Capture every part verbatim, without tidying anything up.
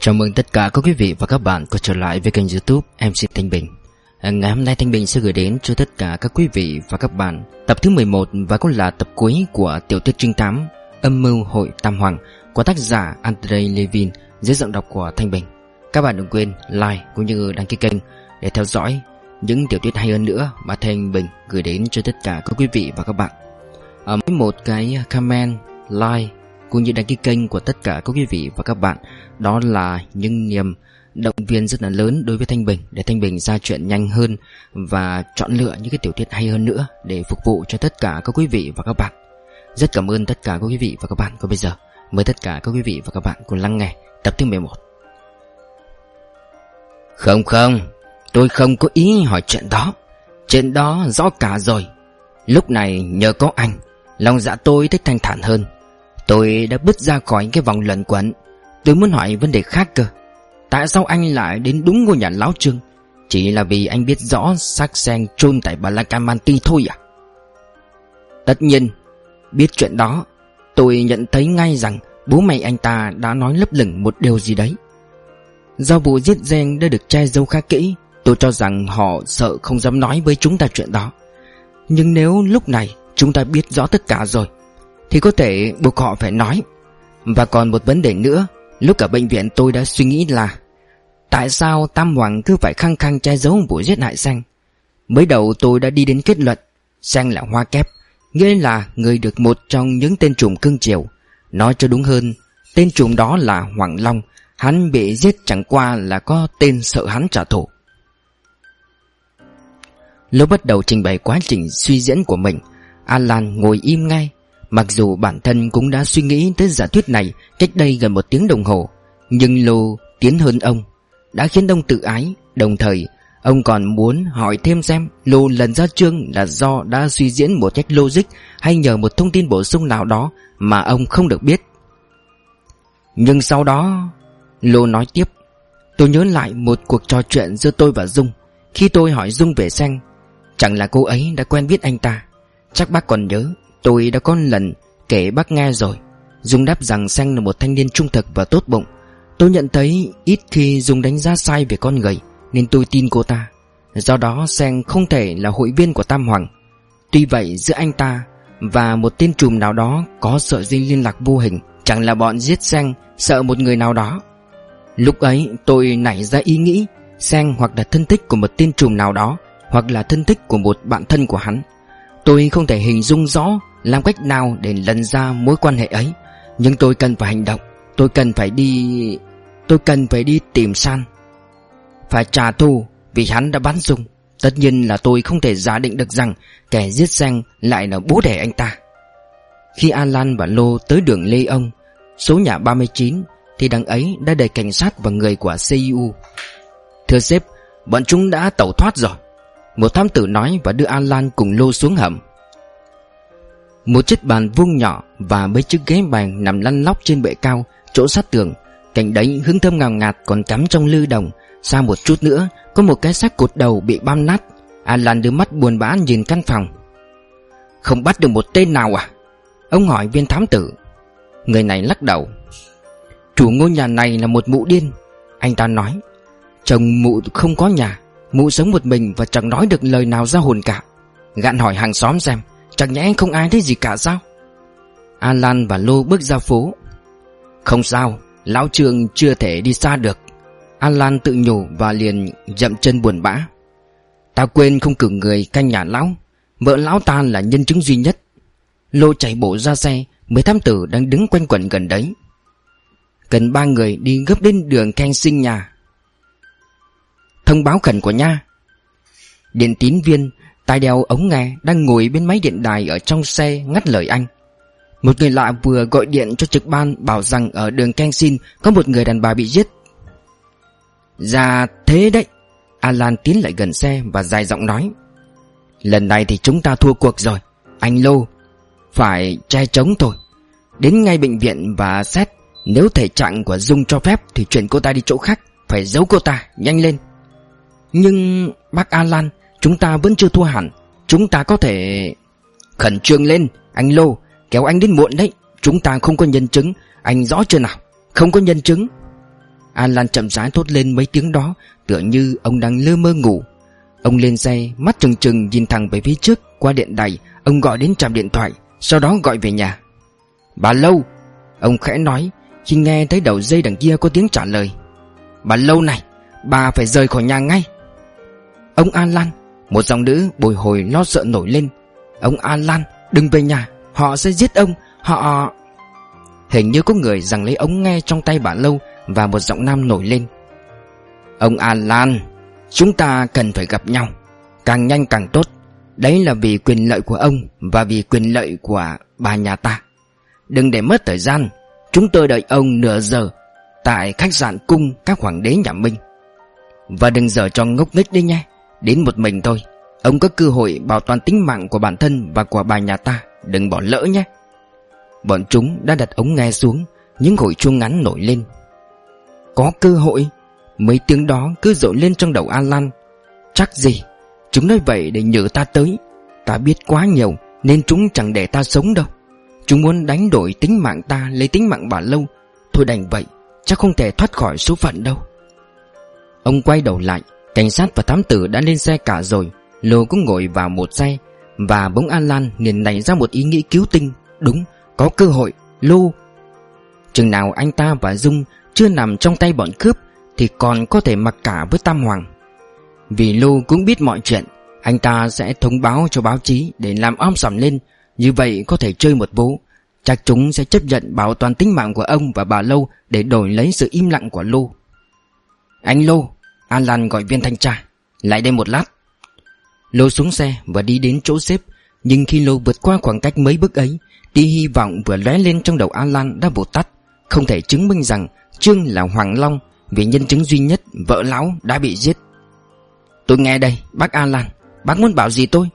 Chào mừng tất cả các quý vị và các bạn quay trở lại với kênh YouTube em xê Thanh Bình. Ngày hôm nay Thanh Bình sẽ gửi đến cho tất cả các quý vị và các bạn tập thứ mười một và cũng là tập cuối của tiểu thuyết trinh thám Âm mưu hội Tam Hoàng của tác giả Andrei Levin dưới giọng đọc của Thanh Bình. Các bạn đừng quên like cũng như đăng ký kênh để theo dõi những tiểu thuyết hay hơn nữa mà Thanh Bình gửi đến cho tất cả các quý vị và các bạn. Ở mỗi một cái comment, like cũng như đăng ký kênh của tất cả các quý vị và các bạn, đó là những niềm động viên rất là lớn đối với Thanh Bình để Thanh Bình ra chuyện nhanh hơn và chọn lựa những cái tiểu thuyết hay hơn nữa để phục vụ cho tất cả các quý vị và các bạn. Rất cảm ơn tất cả các quý vị và các bạn. Còn bây giờ mời tất cả các quý vị và các bạn cùng lắng nghe tập thứ mười một. Không không, tôi không có ý hỏi chuyện đó. Chuyện đó rõ cả rồi. Lúc này nhờ có anh, lòng dạ tôi thích thanh thản hơn. Tôi đã bứt ra khỏi cái vòng luẩn quẩn. Tôi muốn hỏi vấn đề khác cơ. Tại sao anh lại đến đúng ngôi nhà Lão Trương? Chỉ là vì anh biết rõ xác Sen chôn tại Badalamenti thôi à? Tất nhiên, biết chuyện đó, tôi nhận thấy ngay rằng bố mẹ anh ta đã nói lấp lửng một điều gì đấy. Do vụ giết Gen đã được che giấu khá kỹ, tôi cho rằng họ sợ không dám nói với chúng ta chuyện đó. Nhưng nếu lúc này chúng ta biết rõ tất cả rồi thì có thể buộc họ phải nói. Và còn một vấn đề nữa, lúc ở bệnh viện tôi đã suy nghĩ là tại sao Tam Hoàng cứ phải khăng khăng che giấu vụ giết hại Sen. Mới đầu tôi đã đi đến kết luận Sen là hoa kép, nghĩa là người được một trong những tên trùm cưng chiều. Nói cho đúng hơn, tên trùm đó là Hoàng Long. Hắn bị giết chẳng qua là có tên sợ hắn trả thù. Lúc bắt đầu trình bày quá trình suy diễn của mình, Alan ngồi im ngay. Mặc dù bản thân cũng đã suy nghĩ tới giả thuyết này cách đây gần một tiếng đồng hồ, nhưng Lô tiến hơn ông, đã khiến ông tự ái. Đồng thời ông còn muốn hỏi thêm xem Lô lần ra Trương là do đã suy diễn một cách logic hay nhờ một thông tin bổ sung nào đó mà ông không được biết. Nhưng sau đó Lô nói tiếp: Tôi nhớ lại một cuộc trò chuyện giữa tôi và Dung. Khi tôi hỏi Dung về Sen, chẳng là cô ấy đã quen biết anh ta. Chắc bác còn nhớ, tôi đã có lần kể bác nghe rồi. Dung đáp rằng Sen là một thanh niên trung thực và tốt bụng. Tôi nhận thấy ít khi Dung đánh giá sai về con người, nên tôi tin cô ta. Do đó Sen không thể là hội viên của Tam Hoàng. Tuy vậy giữa anh ta và một tên trùm nào đó có sợi dây liên lạc vô hình. Chẳng là bọn giết Sen sợ một người nào đó. Lúc ấy tôi nảy ra ý nghĩ Sen hoặc là thân thích của một tên trùm nào đó, hoặc là thân thích của một bạn thân của hắn. Tôi không thể hình dung rõ làm cách nào để lần ra mối quan hệ ấy. Nhưng tôi cần phải hành động. Tôi cần phải đi Tôi cần phải đi tìm San, phải trả thù vì hắn đã bắn Dung. Tất nhiên là tôi không thể giả định được rằng kẻ giết Sen lại là bố đẻ anh ta. Khi Alan và Lô tới đường Lê Ông, số nhà ba mươi chín, thì đằng ấy đã đẩy cảnh sát và người của xê i u. Thưa sếp, bọn chúng đã tẩu thoát rồi, một thám tử nói và đưa Alan cùng Lô xuống hầm. Một chiếc bàn vuông nhỏ và mấy chiếc ghế bàn nằm lăn lóc trên bệ cao chỗ sát tường. Cạnh đấy hương thơm ngào ngạt còn cắm trong lư đồng. Xa một chút nữa có một cái xác cột đầu bị băm nát. Alan đưa mắt buồn bã nhìn căn phòng. Không bắt được một tên nào à? Ông hỏi viên thám tử. Người này lắc đầu. Chủ ngôi nhà này là một mụ điên, anh ta nói. Chồng mụ không có nhà, mụ sống một mình và chẳng nói được lời nào ra hồn cả. Gạn hỏi hàng xóm xem, chẳng nhẽ không ai thấy gì cả sao? Alan và Lô bước ra phố. Không sao, Lão Trương chưa thể đi xa được, Alan tự nhủ và liền dậm chân buồn bã. Ta quên không cử người canh nhà Lão. Vợ Lão ta là nhân chứng duy nhất. Lô chạy bộ ra xe. Mấy thám tử đang đứng quanh quẩn gần đấy. Cần ba người đi gấp đến đường Keng Sinh nhà. Thông báo khẩn của nha. Điện tín viên tai đeo ống nghe đang ngồi bên máy điện đài ở trong xe ngắt lời anh. Một người lạ vừa gọi điện cho trực ban bảo rằng ở đường Keng Sinh có một người đàn bà bị giết. Dạ thế đấy. Alan tiến lại gần xe và dài giọng nói. Lần này thì chúng ta thua cuộc rồi. Anh Lô phải che chống thôi. Đến ngay bệnh viện và xét. Nếu thể trạng của Dung cho phép thì chuyển cô ta đi chỗ khác. Phải giấu cô ta, nhanh lên. Nhưng bác Alan, chúng ta vẫn chưa thua hẳn. Chúng ta có thể... Khẩn trương lên, anh Lô. Kéo anh đến muộn đấy. Chúng ta không có nhân chứng. Anh rõ chưa nào? Không có nhân chứng. Alan chậm rãi thốt lên mấy tiếng đó, tựa như ông đang lơ mơ ngủ. Ông lên xe, mắt trừng trừng nhìn thẳng về phía trước. Qua điện đài, ông gọi đến trạm điện thoại, sau đó gọi về nhà. Bà Lâu, ông khẽ nói khi nghe thấy đầu dây đằng kia có tiếng trả lời. Bà Lâu này, bà phải rời khỏi nhà ngay. Ông Alan, một giọng nữ bồi hồi lo sợ nổi lên. Ông Alan, đừng về nhà, họ sẽ giết ông, họ... Hình như có người giằng lấy ống nghe trong tay bà Lâu, và một giọng nam nổi lên. Ông Alan, chúng ta cần phải gặp nhau, càng nhanh càng tốt. Đấy là vì quyền lợi của ông và vì quyền lợi của bà nhà ta. Đừng để mất thời gian, chúng tôi đợi ông nửa giờ tại khách sạn Cung các hoàng đế nhà Minh. Và đừng giở trò ngốc nghếch đấy nhé. Đến một mình thôi, ông có cơ hội bảo toàn tính mạng của bản thân và của bà nhà ta, đừng bỏ lỡ nhé. Bọn chúng đã đặt ống nghe xuống, những hồi chuông ngắn nổi lên. Có cơ hội? Mấy tiếng đó cứ rộn lên trong đầu Alan. Chắc gì chúng nói vậy để nhờ ta tới. Ta biết quá nhiều nên chúng chẳng để ta sống đâu. Chúng muốn đánh đổi tính mạng ta lấy tính mạng bà Lâu. Thôi đành vậy, chắc không thể thoát khỏi số phận đâu. Ông quay đầu lại, cảnh sát và thám tử đã lên xe cả rồi. Lô cũng ngồi vào một xe, và bỗng Alan liền nảy ra một ý nghĩ cứu tinh. Đúng, có cơ hội. Lô, chừng nào anh ta và Dung chưa nằm trong tay bọn cướp thì còn có thể mặc cả với Tam Hoàng. Vì Lô cũng biết mọi chuyện, anh ta sẽ thông báo cho báo chí để làm om sòm lên. Như vậy có thể chơi một vố. Chắc chúng sẽ chấp nhận bảo toàn tính mạng của ông và bà Lâu để đổi lấy sự im lặng của Lô. Anh Lô, Alan gọi viên thanh tra. Lại đây một lát. Lô xuống xe và đi đến chỗ xếp. Nhưng khi Lô vượt qua khoảng cách mấy bước ấy, tia hy vọng vừa lóe lên trong đầu Alan đã vụt tắt. Không thể chứng minh rằng Trương là Hoàng Long, vì nhân chứng duy nhất, vợ lão, đã bị giết. Tôi nghe đây, bác Alan. Bác muốn bảo gì tôi?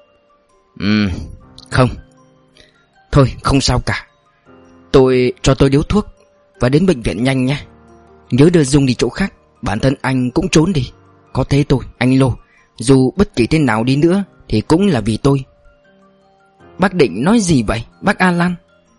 Ừm, không. Thôi, không sao cả. Tôi, cho tôi điếu thuốc và đến bệnh viện nhanh nhé. Nhớ đưa Dung đi chỗ khác. Bản thân anh cũng trốn đi. Có thế thôi, anh Lô. Dù bất kỳ thế nào đi nữa thì cũng là vì tôi. Bác định nói gì vậy, bác Alan?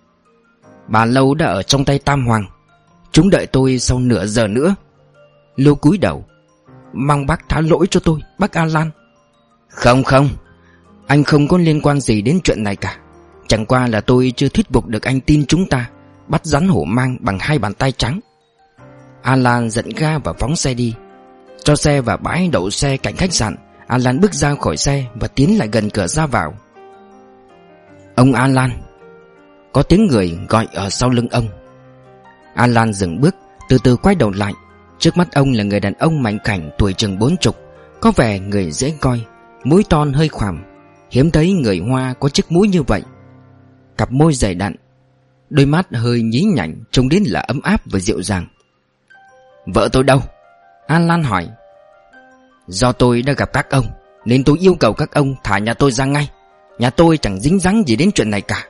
Bà Lâu đã ở trong tay Tam Hoàng. Chúng đợi tôi sau nửa giờ nữa. Lô cúi đầu. Mong bác tha lỗi cho tôi, bác Alan. Không không, anh không có liên quan gì đến chuyện này cả. Chẳng qua là tôi chưa thuyết phục được anh tin chúng ta bắt rắn hổ mang bằng hai bàn tay trắng. Alan giận ga và phóng xe đi. Cho xe vào bãi đậu xe cạnh khách sạn, Alan bước ra khỏi xe và tiến lại gần cửa ra vào. Ông Alan. Có tiếng người gọi ở sau lưng ông. Alan dừng bước, từ từ quay đầu lại. Trước mắt ông là người đàn ông mảnh khảnh tuổi chừng bốn chục, có vẻ người dễ coi, mũi thon hơi khoằm. Hiếm thấy người Hoa có chiếc mũi như vậy. Cặp môi dày đặn, đôi mắt hơi nhí nhảnh, trông đến là ấm áp và dịu dàng. Vợ tôi đâu? Alan hỏi. Do tôi đã gặp các ông nên tôi yêu cầu các ông thả nhà tôi ra ngay. Nhà tôi chẳng dính dáng gì đến chuyện này cả.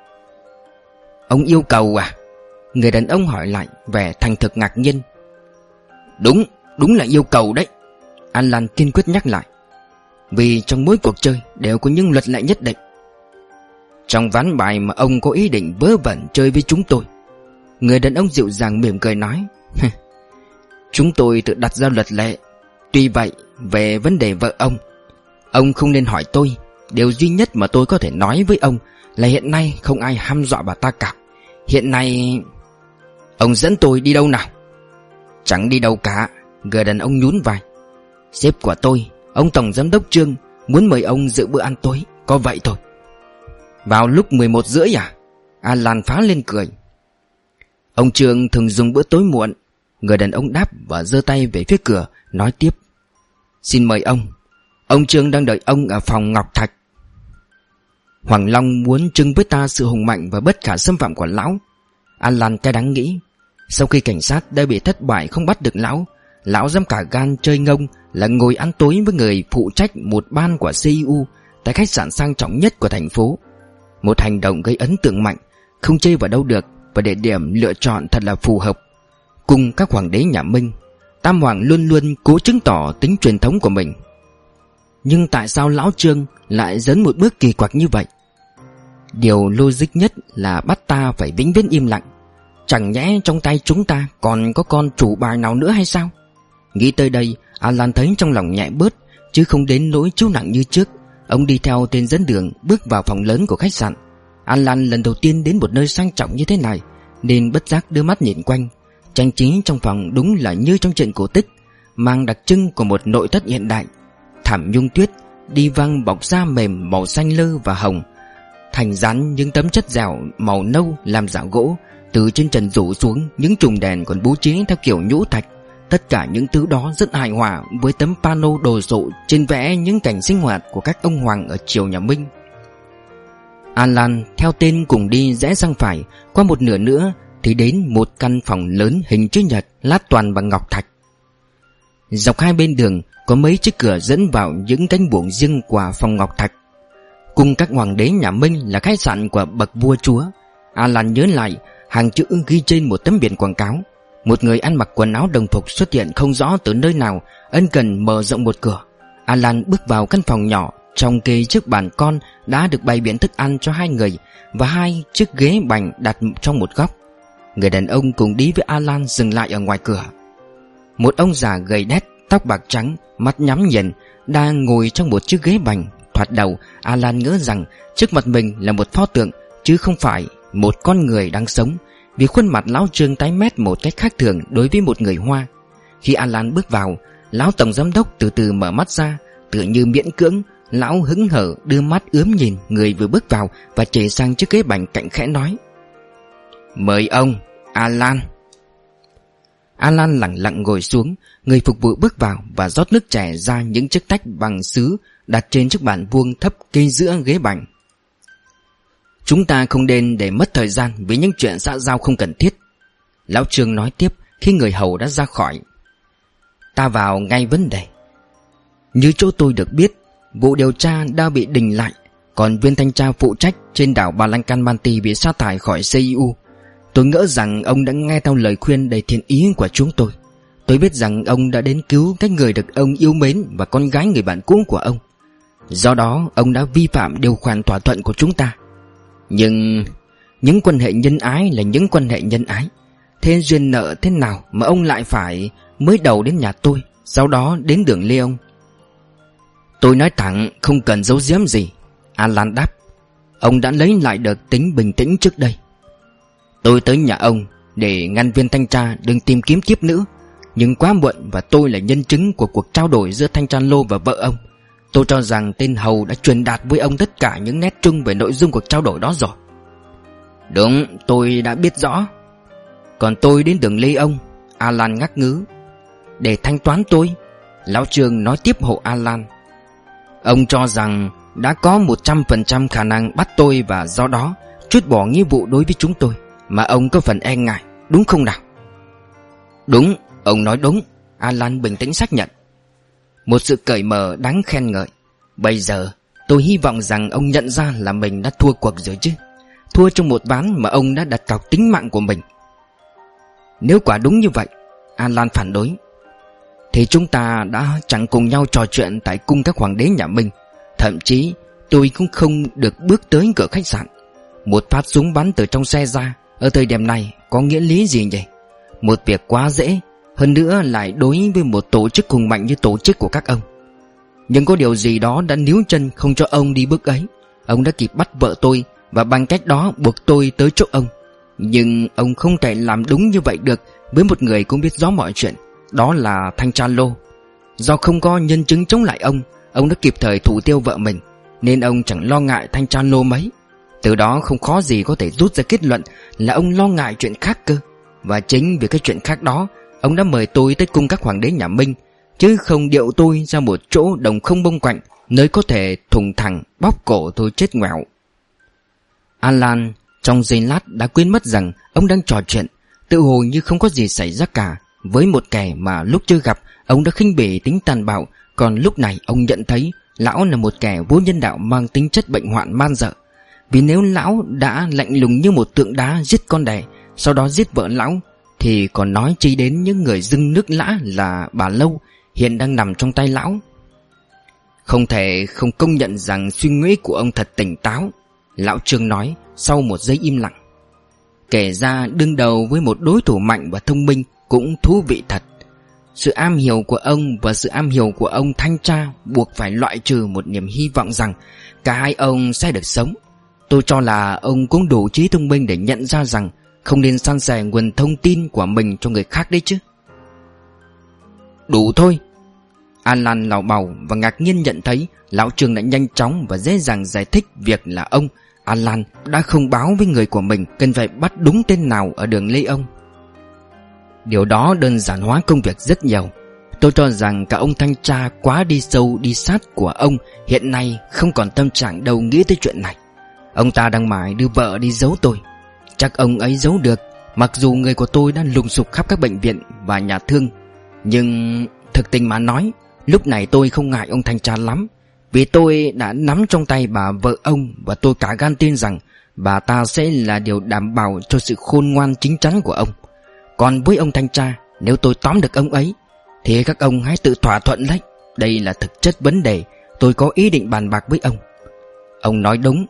Ông yêu cầu à? Người đàn ông hỏi lại, vẻ thành thực ngạc nhiên. Đúng, đúng là yêu cầu đấy, Alan kiên quyết nhắc lại. Vì trong mỗi cuộc chơi đều có những luật lệ nhất định. Trong ván bài mà ông có ý định vớ vẩn chơi với chúng tôi, người đàn ông dịu dàng mỉm cười nói. Chúng tôi tự đặt ra luật lệ. Tuy vậy, về vấn đề vợ ông, ông không nên hỏi tôi. Điều duy nhất mà tôi có thể nói với ông là hiện nay không ai hăm dọa bà ta cả. Hiện nay... Ông dẫn tôi đi đâu nào? Chẳng đi đâu cả, người đàn ông nhún vai. Sếp của tôi, ông tổng giám đốc Trương, muốn mời ông dự bữa ăn tối, có vậy thôi. Vào lúc mười một rưỡi à? Alan phá lên cười. Ông Trương thường dùng bữa tối muộn. Người đàn ông đáp và giơ tay về phía cửa, nói tiếp. Xin mời ông. Ông Trương đang đợi ông ở phòng Ngọc Thạch. Hoàng Long muốn trưng với ta sự hùng mạnh và bất khả xâm phạm của lão. Alan cay đắng nghĩ. Sau khi cảnh sát đã bị thất bại không bắt được lão, lão dám cả gan chơi ngông là ngồi ăn tối với người phụ trách một ban của xê i u tại khách sạn sang trọng nhất của thành phố. Một hành động gây ấn tượng mạnh, không chê vào đâu được, và địa điểm lựa chọn thật là phù hợp. Cùng các hoàng đế nhà Minh, Tam Hoàng luôn luôn cố chứng tỏ tính truyền thống của mình. Nhưng tại sao lão Trương lại dấn một bước kỳ quặc như vậy? Điều logic nhất là bắt ta phải vĩnh viễn im lặng. Chẳng nhẽ trong tay chúng ta còn có con chủ bài nào nữa hay sao? Nghĩ tới đây, Alan thấy trong lòng nhẹ bớt, chứ không đến nỗi chú nặng như trước. Ông đi theo tên dẫn đường bước vào phòng lớn của khách sạn. Alan lần đầu tiên đến một nơi sang trọng như thế này, nên bất giác đưa mắt nhìn quanh. Trang trí trong phòng đúng là như trong truyện cổ tích, mang đặc trưng của một nội thất hiện đại. Thảm nhung tuyết, đi văng bọc da mềm màu xanh lơ và hồng, thành dán những tấm chất dẻo màu nâu làm dạng gỗ. Từ trên trần rủ xuống những chùm đèn còn bố trí theo kiểu nhũ thạch. Tất cả những thứ đó rất hài hòa với tấm pano đồ sộ trên vẽ những cảnh sinh hoạt của các ông hoàng ở triều nhà Minh. Alan theo tên cùng đi rẽ sang phải, qua một nửa nữa thì đến một căn phòng lớn hình chữ nhật lát toàn bằng ngọc thạch. Dọc hai bên đường có mấy chiếc cửa dẫn vào những cánh buồng riêng của phòng ngọc thạch. Cùng các hoàng đế nhà Minh là khách sạn của bậc vua chúa. Alan nhớ lại hàng chữ ghi trên một tấm biển quảng cáo. Một người ăn mặc quần áo đồng phục xuất hiện không rõ từ nơi nào, ân cần mở rộng một cửa. Alan bước vào căn phòng nhỏ, trong kê chiếc bàn con đã được bày biện thức ăn cho hai người và hai chiếc ghế bành đặt trong một góc. Người đàn ông cùng đi với Alan dừng lại ở ngoài cửa. Một ông già gầy đét, tóc bạc trắng, mắt nhắm nghiền, đang ngồi trong một chiếc ghế bành. Thoạt đầu Alan ngỡ rằng trước mặt mình là một pho tượng, chứ không phải một con người đang sống, vì khuôn mặt lão Trương tái mét một cách khác thường đối với một người Hoa. Khi Alan bước vào, lão tổng giám đốc từ từ mở mắt ra, tựa như miễn cưỡng. Lão hứng hở đưa mắt ướm nhìn người vừa bước vào và chỉ sang chiếc ghế bành cạnh khẽ nói: "Mời ông, Alan." Alan lặng lặng ngồi xuống. Người phục vụ bước vào và rót nước chè ra những chiếc tách bằng sứ đặt trên chiếc bàn vuông thấp kê giữa ghế bành. "Chúng ta không nên để mất thời gian với những chuyện xã giao không cần thiết," lão Trương nói tiếp khi người hầu đã ra khỏi. "Ta vào ngay vấn đề. Như chỗ tôi được biết, vụ điều tra đã bị đình lại, còn viên thanh tra phụ trách trên đảo Balancalmanti bị sa thải khỏi xê i u. Tôi ngỡ rằng ông đã nghe theo lời khuyên đầy thiện ý của chúng tôi. Tôi biết rằng ông đã đến cứu cái người được ông yêu mến và con gái người bạn cũ của ông. Do đó ông đã vi phạm điều khoản thỏa thuận của chúng ta. Nhưng những quan hệ nhân ái là những quan hệ nhân ái. Thế duyên nợ thế nào mà ông lại phải mới đầu đến nhà tôi, sau đó đến đường Lê Ông?" "Tôi nói thẳng, không cần giấu giếm gì," Alan đáp. Ông đã lấy lại được tính bình tĩnh trước đây. "Tôi tới nhà ông để ngăn viên thanh tra đừng tìm kiếm tiếp nữa. Nhưng quá muộn và tôi là nhân chứng của cuộc trao đổi giữa thanh tra Lô và vợ ông. Tôi cho rằng tên hầu đã truyền đạt với ông tất cả những nét chung về nội dung cuộc trao đổi đó rồi." "Đúng, tôi đã biết rõ." "Còn tôi đến đường Lê Ông," Alan ngắc ngứ. "Để thanh toán tôi?" lão Trương nói tiếp hộ Alan. "Ông cho rằng đã có một trăm phần trăm khả năng bắt tôi và do đó trút bỏ nghĩa vụ đối với chúng tôi, mà ông có phần e ngại, đúng không nào?" "Đúng, ông nói đúng," Alan bình tĩnh xác nhận. "Một sự cởi mở đáng khen ngợi. Bây giờ tôi hy vọng rằng ông nhận ra là mình đã thua cuộc rồi chứ. Thua trong một ván mà ông đã đặt cọc tính mạng của mình." "Nếu quả đúng như vậy," Alan phản đối, "thì chúng ta đã chẳng cùng nhau trò chuyện tại cung các hoàng đế nhà Minh. Thậm chí tôi cũng không được bước tới cửa khách sạn. Một phát súng bắn từ trong xe ra ở thời điểm này có nghĩa lý gì nhỉ? Một việc quá dễ, hơn nữa lại đối với một tổ chức hùng mạnh như tổ chức của các ông. Nhưng có điều gì đó đã níu chân không cho ông đi bước ấy. Ông đã kịp bắt vợ tôi và bằng cách đó buộc tôi tới chỗ ông. Nhưng ông không thể làm đúng như vậy được với một người cũng biết rõ mọi chuyện, đó là thanh tra Lô. Do không có nhân chứng chống lại ông, ông đã kịp thời thủ tiêu vợ mình, nên ông chẳng lo ngại thanh tra Lô mấy. Từ đó không khó gì có thể rút ra kết luận là ông lo ngại chuyện khác cơ. Và chính vì cái chuyện khác đó, ông đã mời tôi tới cung các hoàng đế nhà Minh, chứ không điệu tôi ra một chỗ đồng không bông quạnh, nơi có thể thùng thẳng bóp cổ tôi chết ngoẹo." Alan trong giây lát đã quên mất rằng ông đang trò chuyện, tự hồ như không có gì xảy ra cả, với một kẻ mà lúc chưa gặp ông đã khinh bỉ tính tàn bạo. Còn lúc này ông nhận thấy lão là một kẻ vô nhân đạo mang tính chất bệnh hoạn man dợ. Vì nếu lão đã lạnh lùng như một tượng đá giết con đẻ, sau đó giết vợ lão, thì còn nói chi đến những người dưng nước lã là bà Lâu hiện đang nằm trong tay lão. "Không thể không công nhận rằng suy nghĩ của ông thật tỉnh táo," lão Trương nói sau một giây im lặng. Kể ra đương đầu với một đối thủ mạnh và thông minh cũng thú vị thật. Sự am hiểu của ông và sự am hiểu của ông thanh tra buộc phải loại trừ một niềm hy vọng rằng cả hai ông sẽ được sống. Tôi cho là ông cũng đủ trí thông minh để nhận ra rằng không nên san sẻ nguồn thông tin của mình cho người khác đấy chứ. Đủ thôi. Alan lảo bào và ngạc nhiên nhận thấy lão Trương đã nhanh chóng và dễ dàng giải thích việc là ông, Alan, đã không báo với người của mình cần phải bắt đúng tên nào ở đường Lê Ông. Điều đó đơn giản hóa công việc rất nhiều. Tôi cho rằng cả ông thanh tra quá đi sâu đi sát của ông hiện nay không còn tâm trạng đâu nghĩ tới chuyện này. Ông ta đang mải đưa vợ đi giấu tôi. Chắc ông ấy giấu được, mặc dù người của tôi đã lùng sục khắp các bệnh viện và nhà thương. Nhưng thực tình mà nói, lúc này tôi không ngại ông thanh tra lắm, vì tôi đã nắm trong tay bà vợ ông và tôi cả gan tin rằng bà ta sẽ là điều đảm bảo cho sự khôn ngoan chính chắn của ông. Còn với ông thanh tra, nếu tôi tóm được ông ấy thì các ông hãy tự thỏa thuận lấy. Đây là thực chất vấn đề tôi có ý định bàn bạc với ông. Ông nói đúng.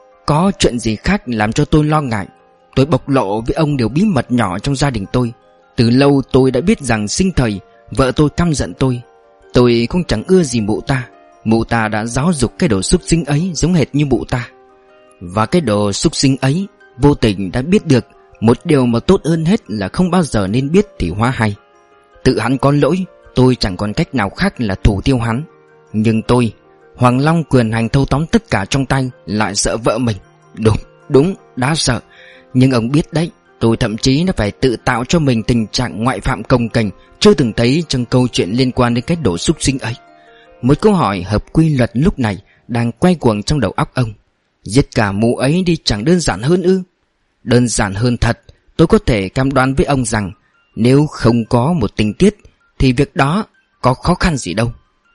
Có chuyện gì khác làm cho tôi lo ngại. Tôi bộc lộ với ông điều bí mật nhỏ trong gia đình tôi. Từ lâu tôi đã biết rằng sinh thời vợ tôi căm giận tôi. Tôi cũng chẳng ưa gì mụ ta. Mụ ta đã giáo dục cái đồ súc sinh ấy giống hệt như mụ ta. Và cái đồ súc sinh ấy vô tình đã biết được một điều mà tốt hơn hết là không bao giờ nên biết thì hóa hay. Tự hắn có lỗi, tôi chẳng còn cách nào khác là thủ tiêu hắn. Nhưng tôi, Hoàng Long quyền hành thâu tóm tất cả trong tay, lại sợ vợ mình. Đúng, đúng, đã sợ. Nhưng ông biết đấy, tôi thậm chí đã phải tự tạo cho mình tình trạng ngoại phạm cồng kềnh chưa từng thấy trong câu chuyện liên quan đến cái đồ súc sinh ấy. Một câu hỏi hợp quy luật lúc này đang quay cuồng trong đầu óc ông. Giết cả mụ ấy đi chẳng đơn giản hơn ư? Đơn giản hơn thật. Tôi có thể cam đoan với ông rằng nếu không có một tình tiết thì việc đó có khó khăn gì đâu.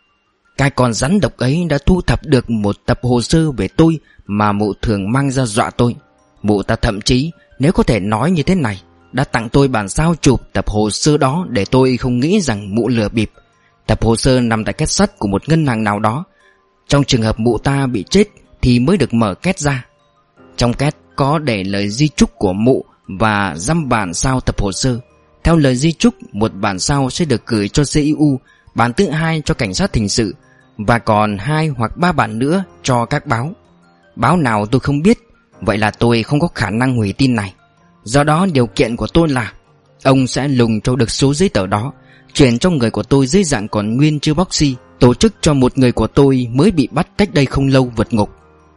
Cái con rắn độc ấy đã thu thập được một tập hồ sơ về tôi mà mụ thường mang ra dọa tôi. Mụ ta thậm chí, nếu có thể nói như thế này, đã tặng tôi bản sao chụp tập hồ sơ đó để tôi không nghĩ rằng mụ lừa bịp. Tập hồ sơ nằm tại két sắt của một ngân hàng nào đó. Trong trường hợp mụ ta bị chết thì mới được mở két ra. Trong két có để lời di chúc của mụ và dăm bản sao tập hồ sơ. Theo lời di chúc, một bản sao sẽ được gửi cho xê i u, bản thứ hai cho cảnh sát hình sự, và còn hai hoặc ba bản nữa cho các báo. Báo nào tôi không biết, vậy là tôi không có khả năng hủy tin này. Do đó điều kiện của tôi là ông sẽ lùng cho được số giấy tờ đó, chuyển cho người của tôi dưới dạng còn nguyên chưa bóc xi, tổ chức cho một người của tôi mới bị bắt cách đây không lâu vượt ngục.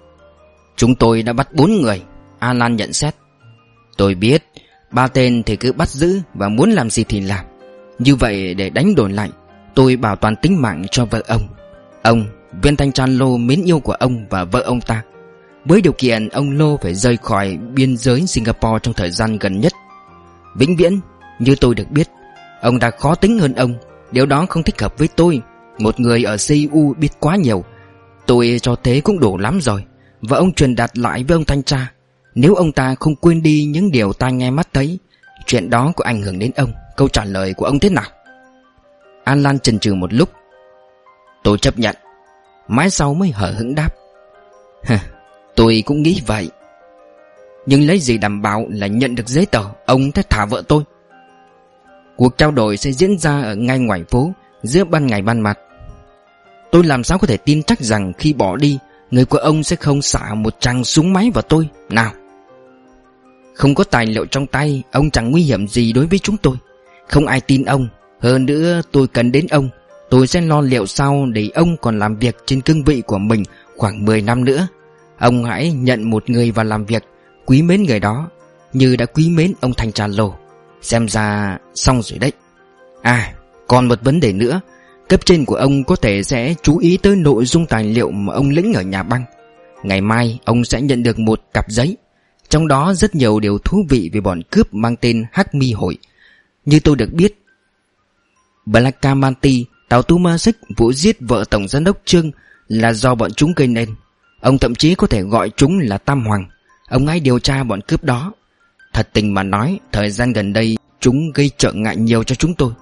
Chúng tôi đã bắt bốn người, Alan nhận xét. Tôi biết, ba tên thì cứ bắt giữ và muốn làm gì thì làm. Như vậy để đánh đổi lại, tôi bảo toàn tính mạng cho vợ ông. Ông, viên thanh tra Lô mến yêu của ông và vợ ông ta, với điều kiện ông Lô phải rời khỏi biên giới Singapore trong thời gian gần nhất. Vĩnh viễn, như tôi được biết, ông đã khó tính hơn ông. Điều đó không thích hợp với tôi, một người ở xê i u biết quá nhiều. Tôi cho thế cũng đủ lắm rồi. Và ông truyền đạt lại với ông thanh tra, nếu ông ta không quên đi những điều tai nghe mắt thấy, chuyện đó có ảnh hưởng đến ông. Câu trả lời của ông thế nào? Alan chần chừ một lúc. Tôi chấp nhận. Mãi sau mới hở hững đáp. Tôi cũng nghĩ vậy. Nhưng lấy gì đảm bảo là nhận được giấy tờ ông sẽ thả vợ tôi? Cuộc trao đổi sẽ diễn ra ở ngay ngoài phố, giữa ban ngày ban mặt. Tôi làm sao có thể tin chắc rằng khi bỏ đi, người của ông sẽ không xả một tràng súng máy vào tôi? Nào, không có tài liệu trong tay, ông chẳng nguy hiểm gì đối với chúng tôi. Không ai tin ông. Hơn nữa tôi cần đến ông. Tôi sẽ lo liệu sao để ông còn làm việc trên cương vị của mình khoảng mười năm nữa. Ông hãy nhận một người vào làm việc, quý mến người đó như đã quý mến ông thanh tra Lô. Xem ra xong rồi đấy. À, còn một vấn đề nữa. Cấp trên của ông có thể sẽ chú ý tới nội dung tài liệu mà ông lĩnh ở nhà băng. Ngày mai ông sẽ nhận được một cặp giấy, trong đó rất nhiều điều thú vị về bọn cướp mang tên Hắc Mi Hội. Như tôi được biết, Blackamanti, tàu tu ma xích, vụ giết vợ tổng giám đốc Trương là do bọn chúng gây nên. Ông thậm chí có thể gọi chúng là Tam Hoàng. Ông hãy điều tra bọn cướp đó. Thật tình mà nói, thời gian gần đây chúng gây trở ngại nhiều cho chúng tôi.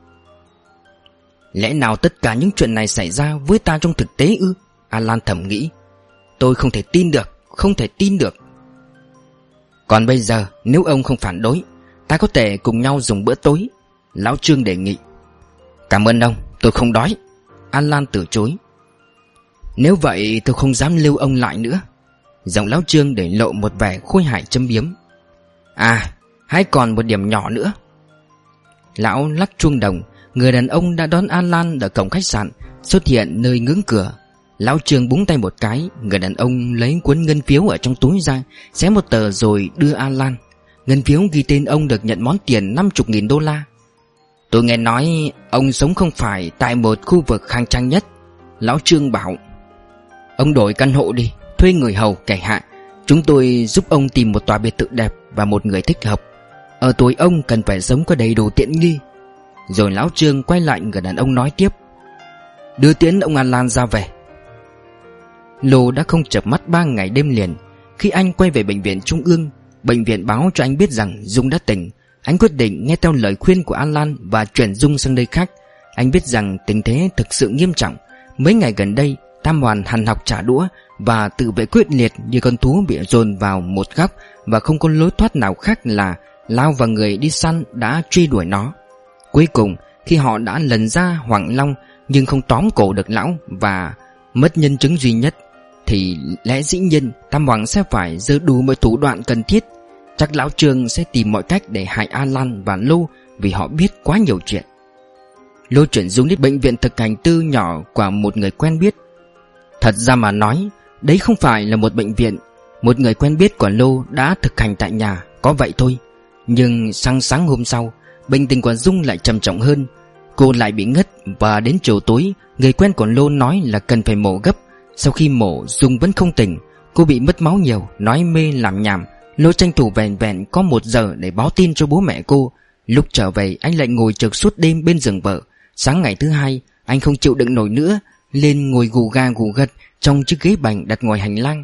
Lẽ nào tất cả những chuyện này xảy ra với ta trong thực tế ư? Alan thầm nghĩ. Tôi không thể tin được, không thể tin được. Còn bây giờ nếu ông không phản đối, ta có thể cùng nhau dùng bữa tối, Lão Trương đề nghị. Cảm ơn ông, tôi không đói, Alan từ chối. Nếu vậy tôi không dám lưu ông lại nữa. Giọng Lão Trương để lộ một vẻ khôi hài châm biếm. À, hay còn một điểm nhỏ nữa. Lão lắc chuông đồng. Người đàn ông đã đón Alan ở cổng khách sạn xuất hiện nơi ngưỡng cửa. Lão Trương búng tay một cái. Người đàn ông lấy cuốn ngân phiếu ở trong túi ra, xé một tờ rồi đưa Alan. Ngân phiếu ghi tên ông được nhận món tiền năm mươi nghìn đô la. Tôi nghe nói ông sống không phải tại một khu vực khang trang nhất, Lão Trương bảo. Ông đổi căn hộ đi, thuê người hầu kẻ hạ. Chúng tôi giúp ông tìm một tòa biệt thự đẹp và một người thích hợp. Ở tuổi ông cần phải sống có đầy đủ tiện nghi. Rồi Lão Trương quay lại người đàn ông nói tiếp. Đưa tiễn ông Alan ra về. Lô đã không chợp mắt ba ngày đêm liền. Khi anh quay về bệnh viện trung ương, bệnh viện báo cho anh biết rằng Dung đã tỉnh. Anh quyết định nghe theo lời khuyên của Alan và chuyển Dung sang nơi khác. Anh biết rằng tình thế thực sự nghiêm trọng. Mấy ngày gần đây, Tam Hoàn hằn học trả đũa và tự vệ quyết liệt như con thú bị dồn vào một góc, và không có lối thoát nào khác là lao vào người đi săn đã truy đuổi nó. Cuối cùng, khi họ đã lần ra Hoàng Long nhưng không tóm cổ được lão và mất nhân chứng duy nhất, thì lẽ dĩ nhiên Tam Hoàng sẽ phải giơ đủ mọi thủ đoạn cần thiết. Chắc Lão Trương sẽ tìm mọi cách để hại Alan và Lô, vì họ biết quá nhiều chuyện. Lô chuyển Dung đến bệnh viện thực hành tư nhỏ của một người quen biết. Thật ra mà nói, đấy không phải là một bệnh viện. Một người quen biết của Lô đã thực hành tại nhà, có vậy thôi. Nhưng sáng sáng hôm sau, bệnh tình của Dung lại trầm trọng hơn. Cô lại bị ngất, và đến chiều tối, người quen của Lô nói là cần phải mổ gấp. Sau khi mổ, Dung vẫn không tỉnh. Cô bị mất máu nhiều, nói mê làm nhảm. Lô tranh thủ vẻn vẹn có một giờ để báo tin cho bố mẹ cô. Lúc trở về, anh lại ngồi trực suốt đêm bên giường vợ. Sáng ngày thứ hai, anh không chịu đựng nổi nữa, lên ngồi gù ga gù gật trong chiếc ghế bành đặt ngoài hành lang.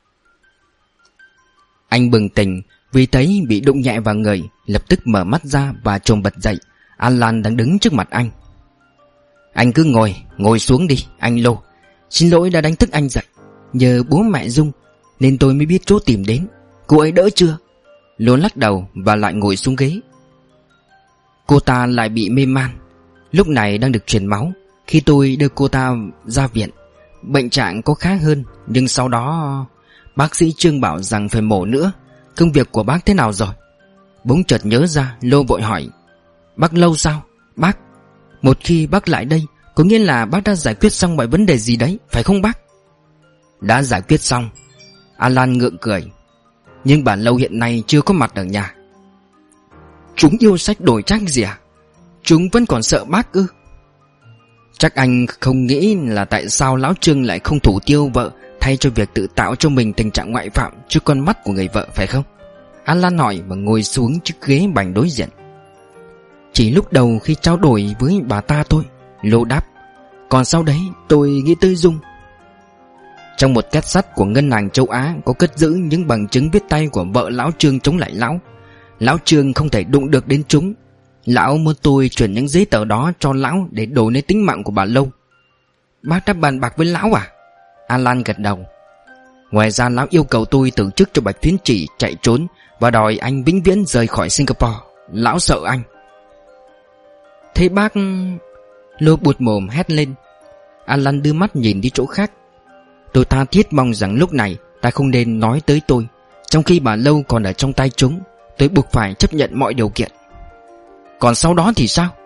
Anh bừng tỉnh vì thấy bị đụng nhẹ vào người, lập tức mở mắt ra và chồm bật dậy. Alan đang đứng trước mặt anh. Anh cứ ngồi, ngồi xuống đi, anh Lô. Xin lỗi đã đánh thức anh dậy. Nhờ bố mẹ Dung nên tôi mới biết chỗ tìm đến. Cô ấy đỡ chưa? Lô lắc đầu và lại ngồi xuống ghế. Cô ta lại bị mê man, lúc này đang được truyền máu. Khi tôi đưa cô ta ra viện, bệnh trạng có khá hơn. Nhưng sau đó bác sĩ Trương bảo rằng phải mổ nữa. Công việc của bác thế nào rồi? Bỗng chợt nhớ ra, Lô vội hỏi. Bác Lâu sao? Bác, một khi bác lại đây, có nghĩa là bác đã giải quyết xong mọi vấn đề gì đấy, phải không bác? Đã giải quyết xong, Alan ngượng cười. Nhưng bà Lâu hiện nay chưa có mặt ở nhà. Chúng yêu sách đổi trác gì à? Chúng vẫn còn sợ bác ư? Chắc anh không nghĩ là tại sao Lão Trương lại không thủ tiêu vợ, thay cho việc tự tạo cho mình tình trạng ngoại phạm trước con mắt của người vợ, phải không? Alan hỏi và ngồi xuống chiếc ghế bành đối diện. Chỉ lúc đầu khi trao đổi với bà ta thôi, Lô đáp. Còn sau đấy tôi nghĩ tới Dung. Trong một két sắt của ngân hàng châu Á có cất giữ những bằng chứng viết tay của vợ Lão Trương chống lại Lão. Lão Trương không thể đụng được đến chúng. Lão muốn tôi chuyển những giấy tờ đó cho Lão để đổi lấy tính mạng của bà Lâu. Bác đã bàn bạc với Lão à? Alan gật đầu. Ngoài ra Lão yêu cầu tôi từ chức cho Bạch Phiến Chỉ chạy trốn và đòi anh vĩnh viễn rời khỏi Singapore. Lão sợ anh. Thế bác... Lô buột mồm hét lên. Alan đưa mắt nhìn đi chỗ khác. Tôi tha thiết mong rằng lúc này ta không nên nói tới tôi. Trong khi bà Lâu còn ở trong tay chúng, tôi buộc phải chấp nhận mọi điều kiện. Còn sau đó thì sao?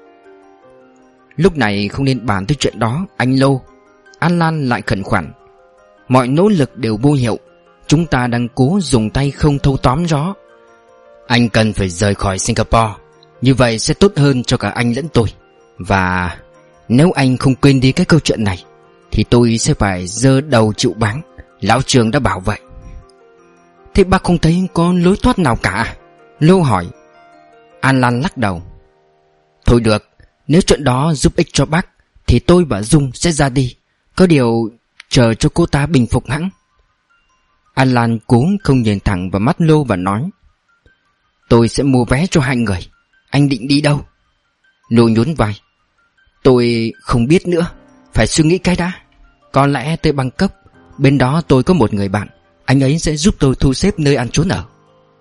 Lúc này không nên bàn tới chuyện đó, anh Lô. Alan lại khẩn khoản. Mọi nỗ lực đều vô hiệu. Chúng ta đang cố dùng tay không thâu tóm gió. Anh cần phải rời khỏi Singapore. Như vậy sẽ tốt hơn cho cả anh lẫn tôi. Và nếu anh không quên đi cái câu chuyện này, thì tôi sẽ phải giơ đầu chịu báng. Lão Trương đã bảo vậy. Thế bác không thấy có lối thoát nào cả? Lô hỏi. Alan lắc đầu. Thôi được, nếu chuyện đó giúp ích cho bác, thì tôi và Dung sẽ ra đi. Có điều chờ cho cô ta bình phục hẵng. Alan cố không nhìn thẳng vào mắt Lô và nói. Tôi sẽ mua vé cho hai người. Anh định đi đâu? Lô nhún vai. Tôi không biết nữa, phải suy nghĩ cái đã. Có lẽ tới Bangkok. Bên đó tôi có một người bạn, anh ấy sẽ giúp tôi thu xếp nơi ăn trốn ở.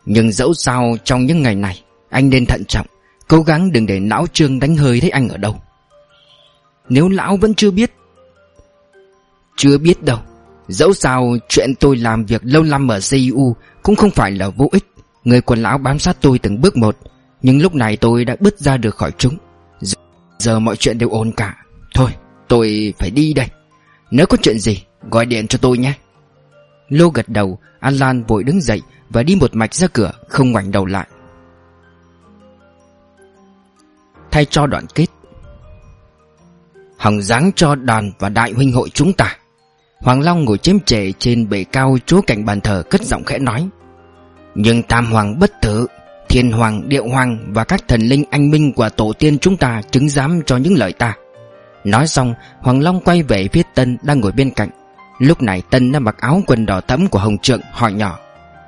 Nhưng dẫu sao trong những ngày này anh nên thận trọng, cố gắng đừng để lão Trương đánh hơi thấy anh ở đâu. Nếu lão vẫn chưa biết. Chưa biết đâu. Dẫu sao chuyện tôi làm việc lâu năm ở xê i u cũng không phải là vô ích. Người quần lão bám sát tôi từng bước một, nhưng lúc này tôi đã bứt ra được khỏi chúng. Giờ, giờ mọi chuyện đều ổn cả. Thôi tôi phải đi đây. Nếu có chuyện gì gọi điện cho tôi nhé. Lô gật đầu. Alan vội đứng dậy và đi một mạch ra cửa, không ngoảnh đầu lại. Thay cho đoạn kết. Hỏng dáng cho đàn và đại huynh hội chúng ta. Hoàng Long ngồi chém chệ trên bệ cao chỗ cạnh bàn thờ, cất giọng khẽ nói: Nhưng Tam Hoàng bất tử, Thiên Hoàng, Điệu Hoàng và các thần linh anh minh của tổ tiên chúng ta chứng giám cho những lời ta. Nói xong, Hoàng Long quay về phía Tân đang ngồi bên cạnh. Lúc này Tân đã mặc áo quần đỏ thẫm của Hồng Trượng, hỏi nhỏ: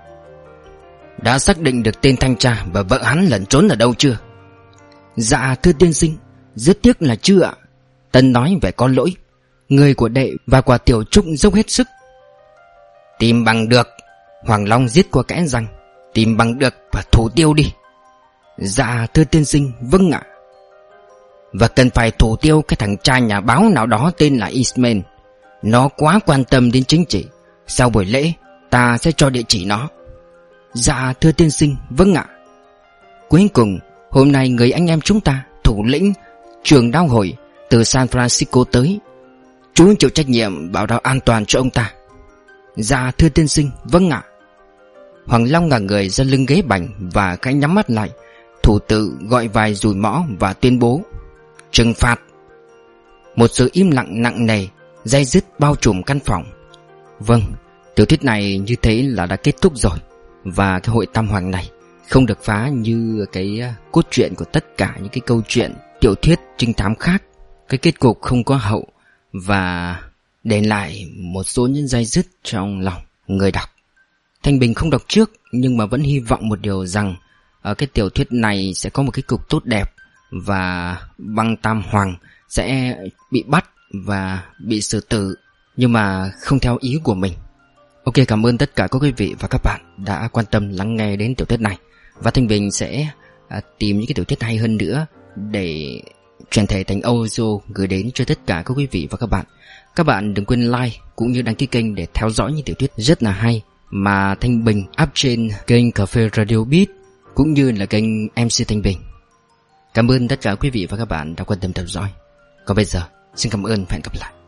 Đã xác định được tên thanh tra và vợ hắn lẩn trốn ở đâu chưa? Dạ thưa tiên sinh, rất tiếc là chưa ạ. Tân nói vẻ có lỗi. Người của đệ và quả tiểu trúc dốc hết sức. Tìm bằng được. Hoàng Long giết qua kẽ răng. Tìm bằng được và thủ tiêu đi. Dạ thưa tiên sinh, vâng ạ. Và cần phải thủ tiêu cái thằng trai nhà báo nào đó tên là Eastman. Nó quá quan tâm đến chính trị. Sau buổi lễ ta sẽ cho địa chỉ nó. Dạ thưa tiên sinh, vâng ạ. Cuối cùng hôm nay người anh em chúng ta, thủ lĩnh trường đao hội từ San Francisco tới. Chú chịu trách nhiệm bảo đảm an toàn cho ông ta. Dạ thưa tiên sinh, vâng ạ. Hoàng Long ngả người ra lưng ghế bành và khẽ nhắm mắt lại. Thủ tự gọi vài dùi mõ và tuyên bố: Trừng phạt. Một sự im lặng nặng nề day dứt bao trùm căn phòng. Vâng, tiểu thuyết này như thế là đã kết thúc rồi. Và cái hội Tam Hoàng này không được phá như cái cốt truyện của tất cả những cái câu chuyện tiểu thuyết trinh thám khác. Cái kết cục không có hậu và để lại một số những day dứt trong lòng người đọc. Thanh Bình không đọc trước nhưng mà vẫn hy vọng một điều rằng ở cái tiểu thuyết này sẽ có một cái cục tốt đẹp và băng Tam Hoàng sẽ bị bắt và bị xử tử, nhưng mà không theo ý của mình. Ok, cảm ơn tất cả các quý vị và các bạn đã quan tâm lắng nghe đến tiểu thuyết này. Và Thanh Bình sẽ à, tìm những cái tiểu thuyết hay hơn nữa để truyền thể thành audio gửi đến cho tất cả các quý vị và các bạn. Các bạn đừng quên like cũng như đăng ký kênh để theo dõi những tiểu thuyết rất là hay mà Thanh Bình up trên kênh Cà phê Radio Beat cũng như là kênh em xê Thanh Bình. Cảm ơn tất cả quý vị và các bạn đã quan tâm theo dõi. Còn bây giờ, xin cảm ơn và hẹn gặp lại.